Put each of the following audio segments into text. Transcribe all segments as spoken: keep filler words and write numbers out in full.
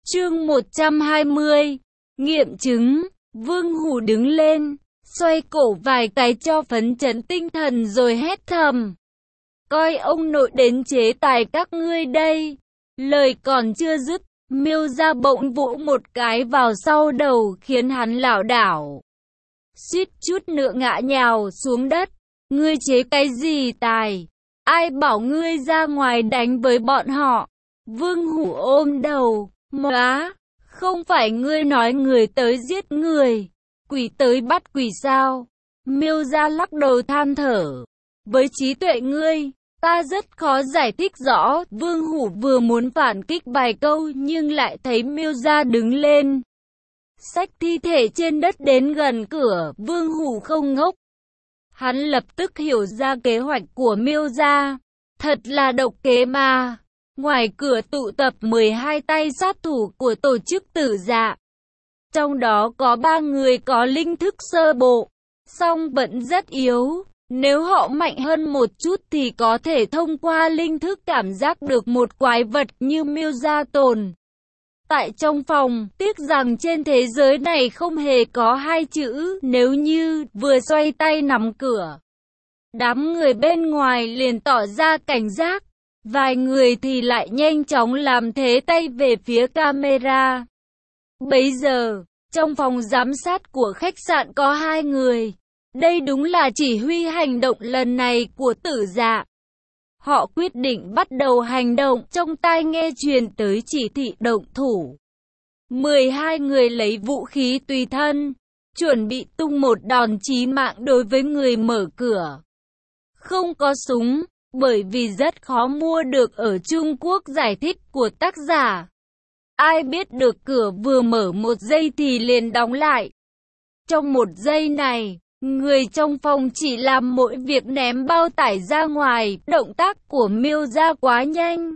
Chương một trăm hai mươi. Nghiệm chứng. Vương Hủ đứng lên, xoay cổ vài cái cho phấn chấn tinh thần rồi hét thầm. Coi ông nội đến chế tài các ngươi đây. Lời còn chưa dứt, Miêu Gia bỗng vỗ một cái vào sau đầu khiến hắn lảo đảo, suýt chút nữa ngã nhào xuống đất. Ngươi chế cái gì tài? Ai bảo ngươi ra ngoài đánh với bọn họ? Vương Hủ ôm đầu. Móa, không phải ngươi nói người tới giết người, quỷ tới bắt quỷ sao? Miêu Gia lắc đầu than thở. Với trí tuệ ngươi, ta rất khó giải thích rõ. Vương Hủ vừa muốn phản kích vài câu nhưng lại thấy Miêu Gia đứng lên, xách thi thể trên đất đến gần cửa. Vương Hủ không ngốc, hắn lập tức hiểu ra kế hoạch của Miêu Gia. Thật là độc kế mà. Ngoài cửa tụ tập mười hai tay sát thủ của tổ chức Tử Dạ. Trong đó có ba người có linh thức sơ bộ, song vẫn rất yếu. Nếu họ mạnh hơn một chút thì có thể thông qua linh thức cảm giác được một quái vật như Miêu Gia tồn tại trong phòng. Tiếc rằng trên thế giới này không hề có hai chữ nếu như. Vừa xoay tay nắm cửa, đám người bên ngoài liền tỏ ra cảnh giác. Vài người thì lại nhanh chóng làm thế tay về phía camera. Bấy giờ, trong phòng giám sát của khách sạn có hai người. Đây đúng là chỉ huy hành động lần này của Tử Dạ. Họ quyết định bắt đầu hành động. Trong tai nghe truyền tới chỉ thị động thủ. mười hai người lấy vũ khí tùy thân, chuẩn bị tung một đòn chí mạng đối với người mở cửa. Không có súng, bởi vì rất khó mua được ở Trung Quốc. Giải thích của tác giả. Ai biết được cửa vừa mở một giây thì liền đóng lại. Trong một giây này, người trong phòng chỉ làm mỗi việc ném bao tải ra ngoài. Động tác của Miêu Gia quá nhanh.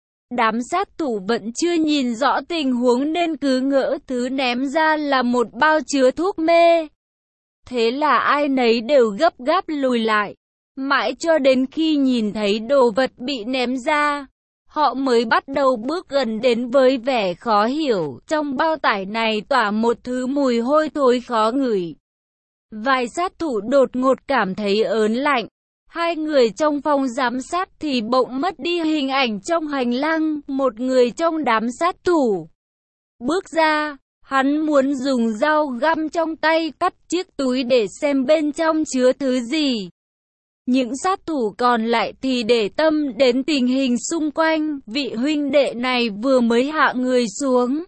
Đám sát thủ vẫn chưa nhìn rõ tình huống nên cứ ngỡ thứ ném ra là một bao chứa thuốc mê. Thế là ai nấy đều gấp gáp lùi lại. Mãi cho đến khi nhìn thấy đồ vật bị ném ra, họ mới bắt đầu bước gần đến với vẻ khó hiểu. Trong bao tải này tỏa một thứ mùi hôi thối khó ngửi. Vài sát thủ đột ngột cảm thấy ớn lạnh. Hai người trong phòng giám sát thì bỗng mất đi hình ảnh trong hành lang. Một người trong đám sát thủ bước ra. Hắn muốn dùng dao găm trong tay cắt chiếc túi để xem bên trong chứa thứ gì. Những sát thủ còn lại thì để tâm đến tình hình xung quanh. Vị huynh đệ này vừa mới hạ người xuống,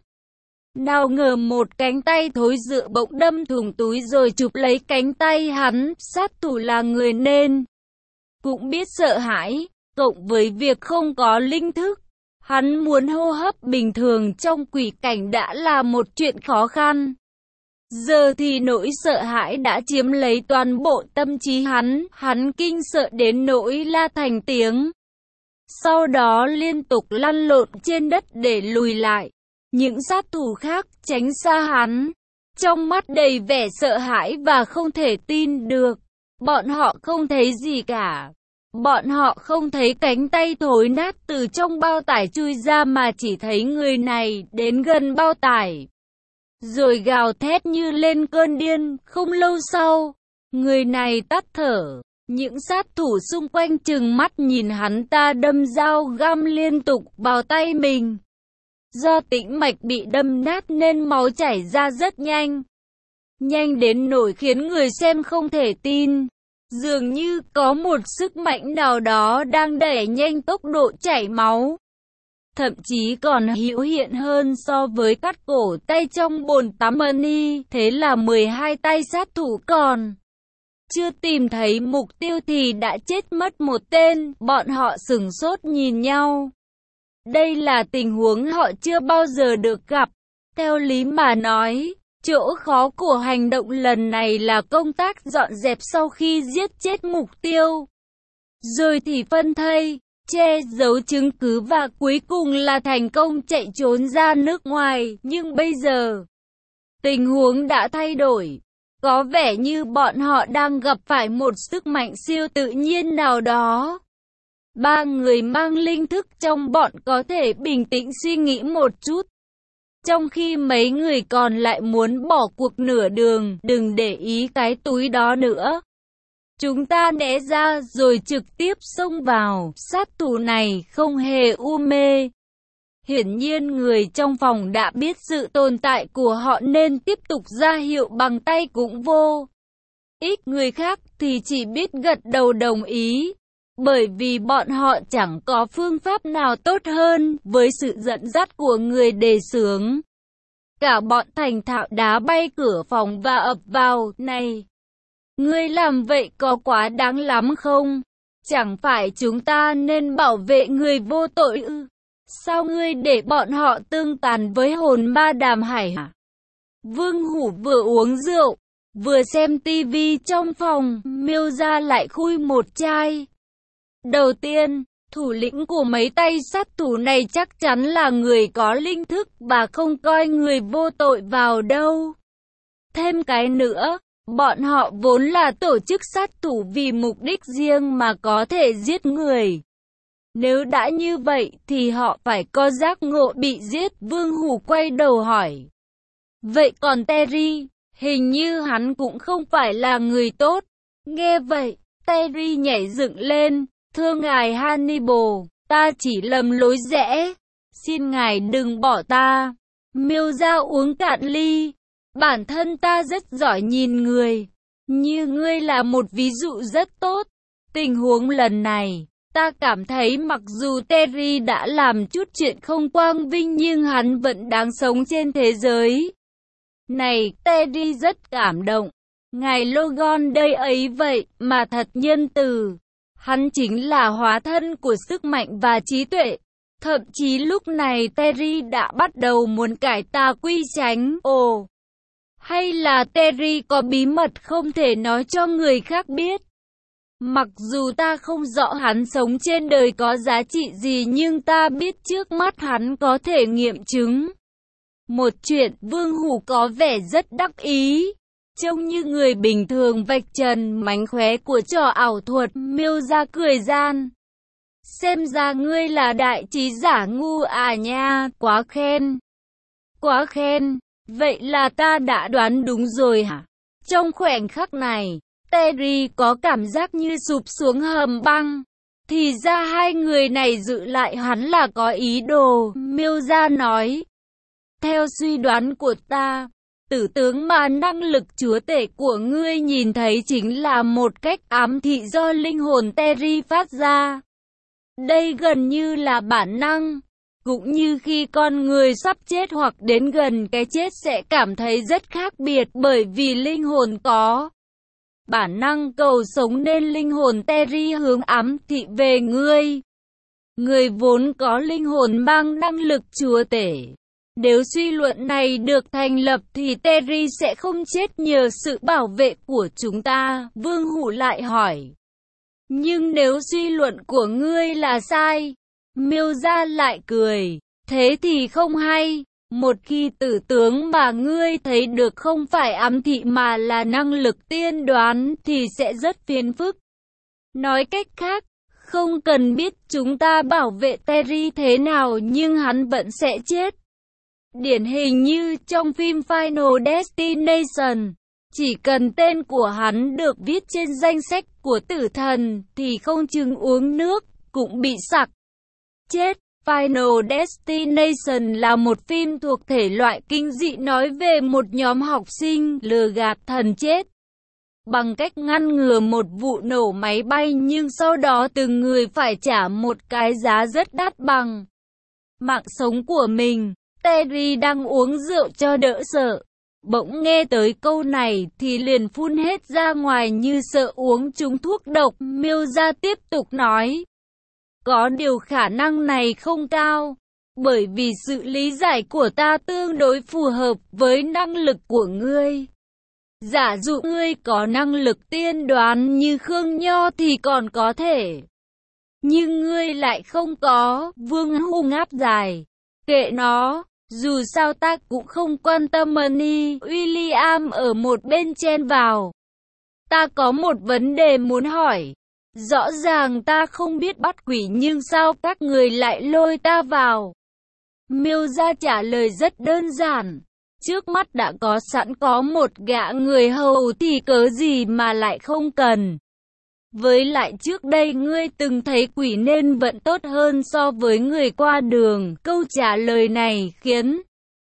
nào ngờ một cánh tay thối rữa bỗng đâm thủng túi rồi chụp lấy cánh tay hắn. Sát thủ là người nên cũng biết sợ hãi, cộng với việc không có linh thức, hắn muốn hô hấp bình thường trong quỷ cảnh đã là một chuyện khó khăn. Giờ thì nỗi sợ hãi đã chiếm lấy toàn bộ tâm trí hắn. Hắn kinh sợ đến nỗi la thành tiếng, sau đó liên tục lăn lộn trên đất để lùi lại. Những sát thủ khác tránh xa hắn, trong mắt đầy vẻ sợ hãi và không thể tin được. Bọn họ không thấy gì cả. Bọn họ không thấy cánh tay thối nát từ trong bao tải chui ra mà chỉ thấy người này đến gần bao tải rồi gào thét như lên cơn điên. Không lâu sau, người này tắt thở. Những sát thủ xung quanh trừng mắt nhìn hắn ta đâm dao găm liên tục vào tay mình. Do tĩnh mạch bị đâm nát nên máu chảy ra rất nhanh. Nhanh đến nỗi khiến người xem không thể tin. Dường như có một sức mạnh nào đó đang đẩy nhanh tốc độ chảy máu. Thậm chí còn hữu hiện hơn so với cắt cổ tay trong bồn tắm money. Thế là mười hai tay sát thủ còn chưa tìm thấy mục tiêu thì đã chết mất một tên. Bọn họ sửng sốt nhìn nhau. Đây là tình huống họ chưa bao giờ được gặp. Theo lý mà nói, chỗ khó của hành động lần này là công tác dọn dẹp sau khi giết chết mục tiêu. Rồi thì phân thây, che giấu chứng cứ và cuối cùng là thành công chạy trốn ra nước ngoài. Nhưng bây giờ, tình huống đã thay đổi. Có vẻ như bọn họ đang gặp phải một sức mạnh siêu tự nhiên nào đó. Ba người mang linh thức trong bọn có thể bình tĩnh suy nghĩ một chút. Trong khi mấy người còn lại muốn bỏ cuộc nửa đường, đừng để ý cái túi đó nữa. Chúng ta né ra rồi trực tiếp xông vào, sát thủ này không hề u mê. Hiển nhiên người trong phòng đã biết sự tồn tại của họ nên tiếp tục ra hiệu bằng tay cũng vô. Ít người khác thì chỉ biết gật đầu đồng ý, bởi vì bọn họ chẳng có phương pháp nào tốt hơn với sự dẫn dắt của người đề xướng. Cả bọn thành thạo đá bay cửa phòng và ập vào, này! Ngươi làm vậy có quá đáng lắm không? Chẳng phải chúng ta nên bảo vệ người vô tội ư? Sao ngươi để bọn họ tương tàn với hồn ma Đàm Hải hả? Vương Hủ vừa uống rượu, vừa xem tivi trong phòng, Miêu Gia lại khui một chai. Đầu tiên, thủ lĩnh của mấy tay sát thủ này chắc chắn là người có linh thức và không coi người vô tội vào đâu. Thêm cái nữa, bọn họ vốn là tổ chức sát thủ vì mục đích riêng mà có thể giết người. Nếu đã như vậy thì họ phải có giác ngộ bị giết. Vương Hủ quay đầu hỏi. Vậy còn Terry, hình như hắn cũng không phải là người tốt. Nghe vậy, Terry nhảy dựng lên. Thưa ngài Hannibal, ta chỉ lầm lối rẽ. Xin ngài đừng bỏ ta. Miêu Gia uống cạn ly. Bản thân ta rất giỏi nhìn người. Như ngươi là một ví dụ rất tốt. Tình huống lần này, ta cảm thấy mặc dù Terry đã làm chút chuyện không quang vinh nhưng hắn vẫn đáng sống trên thế giới này. Terry rất cảm động. Ngài Logan đây ấy vậy mà thật nhân từ. Hắn chính là hóa thân của sức mạnh và trí tuệ. Thậm chí lúc này Terry đã bắt đầu muốn cải tà quy chánh. Ồ, hay là Terry có bí mật không thể nói cho người khác biết? Mặc dù ta không rõ hắn sống trên đời có giá trị gì nhưng ta biết trước mắt hắn có thể nghiệm chứng một chuyện. Vương Hủ có vẻ rất đắc ý, trông như người bình thường vạch trần mánh khóe của trò ảo thuật. Miêu Gia cười gian. Xem ra ngươi là đại trí giả ngu à nha, quá khen. Quá khen, vậy là ta đã đoán đúng rồi hả? Trong khoảnh khắc này, Terry có cảm giác như sụp xuống hầm băng. Thì ra hai người này dự lại hắn là có ý đồ. Miêu Gia nói. Theo suy đoán của ta, tử tướng mà năng lực chúa tể của ngươi nhìn thấy chính là một cách ám thị do linh hồn Terry phát ra. Đây gần như là bản năng. Cũng như khi con người sắp chết hoặc đến gần cái chết sẽ cảm thấy rất khác biệt bởi vì linh hồn có bản năng cầu sống nên linh hồn Terry hướng ám thị về ngươi. Người vốn có linh hồn mang năng lực chúa tể. Nếu suy luận này được thành lập thì Terry sẽ không chết nhờ sự bảo vệ của chúng ta. Vương Hủ lại hỏi. Nhưng nếu suy luận của ngươi là sai, Miêu Gia lại cười. Thế thì không hay. Một khi tử tướng mà ngươi thấy được không phải ám thị mà là năng lực tiên đoán thì sẽ rất phiền phức. Nói cách khác, không cần biết chúng ta bảo vệ Terry thế nào nhưng hắn vẫn sẽ chết. Điển hình như trong phim Final Destination, chỉ cần tên của hắn được viết trên danh sách của tử thần thì không chừng uống nước cũng bị sặc chết. Final Destination là một phim thuộc thể loại kinh dị nói về một nhóm học sinh lừa gạt thần chết bằng cách ngăn ngừa một vụ nổ máy bay, nhưng sau đó từng người phải trả một cái giá rất đắt bằng mạng sống của mình. Terry đang uống rượu cho đỡ sợ, bỗng nghe tới câu này thì liền phun hết ra ngoài như sợ uống trúng thuốc độc. Miêu Gia tiếp tục nói. Có điều khả năng này không cao, bởi vì sự lý giải của ta tương đối phù hợp với năng lực của ngươi. Giả dụ ngươi có năng lực tiên đoán như Khương Nho thì còn có thể. Nhưng ngươi lại không có. Vương Hủ ngáp dài. Kệ nó, dù sao ta cũng không quan tâm. Money. William ở một bên chen vào. Ta có một vấn đề muốn hỏi. Rõ ràng ta không biết bắt quỷ nhưng sao các người lại lôi ta vào? Miêu Gia trả lời rất đơn giản. Trước mắt đã có sẵn có một gã người hầu thì cớ gì mà lại không cần. Với lại trước đây ngươi từng thấy quỷ nên vẫn tốt hơn so với người qua đường. Câu trả lời này khiến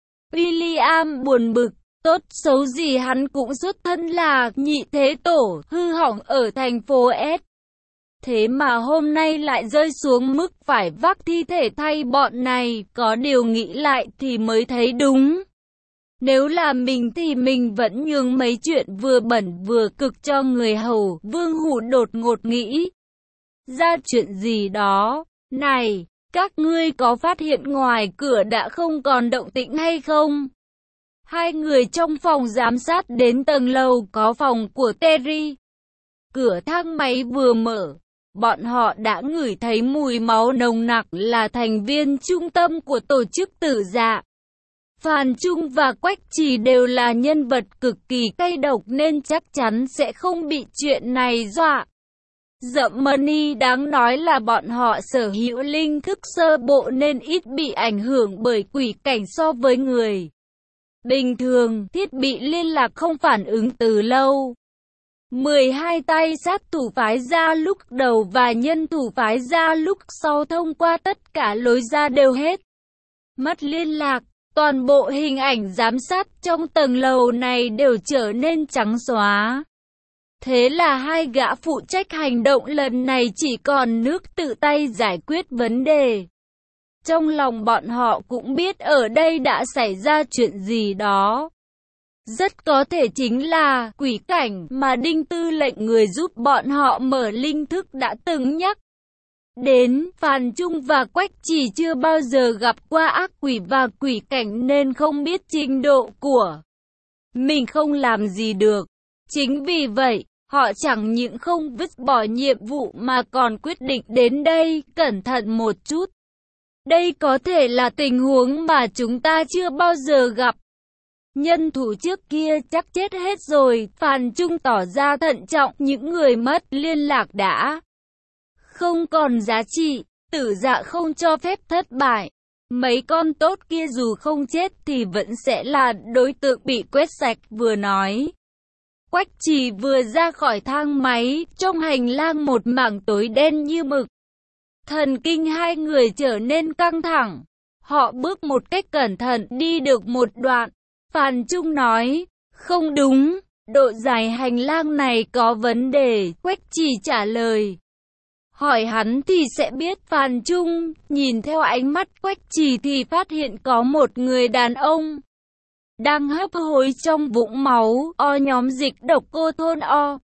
William buồn bực. Tốt xấu gì hắn cũng xuất thân là nhị thế tổ, hư hỏng ở thành phố S. Thế mà hôm nay lại rơi xuống mức phải vác thi thể thay bọn này, có điều nghĩ lại thì mới thấy đúng. Nếu là mình thì mình vẫn nhường mấy chuyện vừa bẩn vừa cực cho người hầu. Vương Hủ đột ngột nghĩ ra chuyện gì đó. Này, các ngươi có phát hiện ngoài cửa đã không còn động tĩnh hay không? Hai người trong phòng giám sát đến tầng lầu có phòng của Terry. Cửa thang máy vừa mở, bọn họ đã ngửi thấy mùi máu nồng nặc, là thành viên trung tâm của tổ chức Tử Dạ. Phan Trung và Quách Trì đều là nhân vật cực kỳ cay độc nên chắc chắn sẽ không bị chuyện này dọa. Dậm Money đáng nói là bọn họ sở hữu linh thức sơ bộ nên ít bị ảnh hưởng bởi quỷ cảnh so với người bình thường. Thiết bị liên lạc không phản ứng từ lâu. mười hai tay sát thủ phái ra lúc đầu và nhân thủ phái ra lúc sau thông qua tất cả lối ra đều hết mất liên lạc. Toàn bộ hình ảnh giám sát trong tầng lầu này đều trở nên trắng xóa. Thế là hai gã phụ trách hành động lần này chỉ còn nước tự tay giải quyết vấn đề. Trong lòng bọn họ cũng biết ở đây đã xảy ra chuyện gì đó. Rất có thể chính là quỷ cảnh mà Đinh Tư lệnh người giúp bọn họ mở linh thức đã từng nhắc đến. Phan Trung và Quách Trì chưa bao giờ gặp qua ác quỷ và quỷ cảnh nên không biết trình độ của mình không làm gì được. Chính vì vậy, họ chẳng những không vứt bỏ nhiệm vụ mà còn quyết định đến đây, cẩn thận một chút. Đây có thể là tình huống mà chúng ta chưa bao giờ gặp. Nhân thủ trước kia chắc chết hết rồi. Phan Trung tỏ ra thận trọng, những người mất liên lạc đã không còn giá trị. Tử Dạ không cho phép thất bại. Mấy con tốt kia dù không chết thì vẫn sẽ là đối tượng bị quét sạch. Vừa nói, Quách Trì vừa ra khỏi thang máy, trong hành lang một mảng tối đen như mực. Thần kinh hai người trở nên căng thẳng. Họ bước một cách cẩn thận, đi được một đoạn. Phan Trung nói, không đúng, độ dài hành lang này có vấn đề. Quách Trì trả lời. Hỏi hắn thì sẽ biết. Phan Trung nhìn theo ánh mắt Quách Trì thì phát hiện có một người đàn ông đang hấp hối trong vũng máu. O nhóm dịch độc cô thôn O.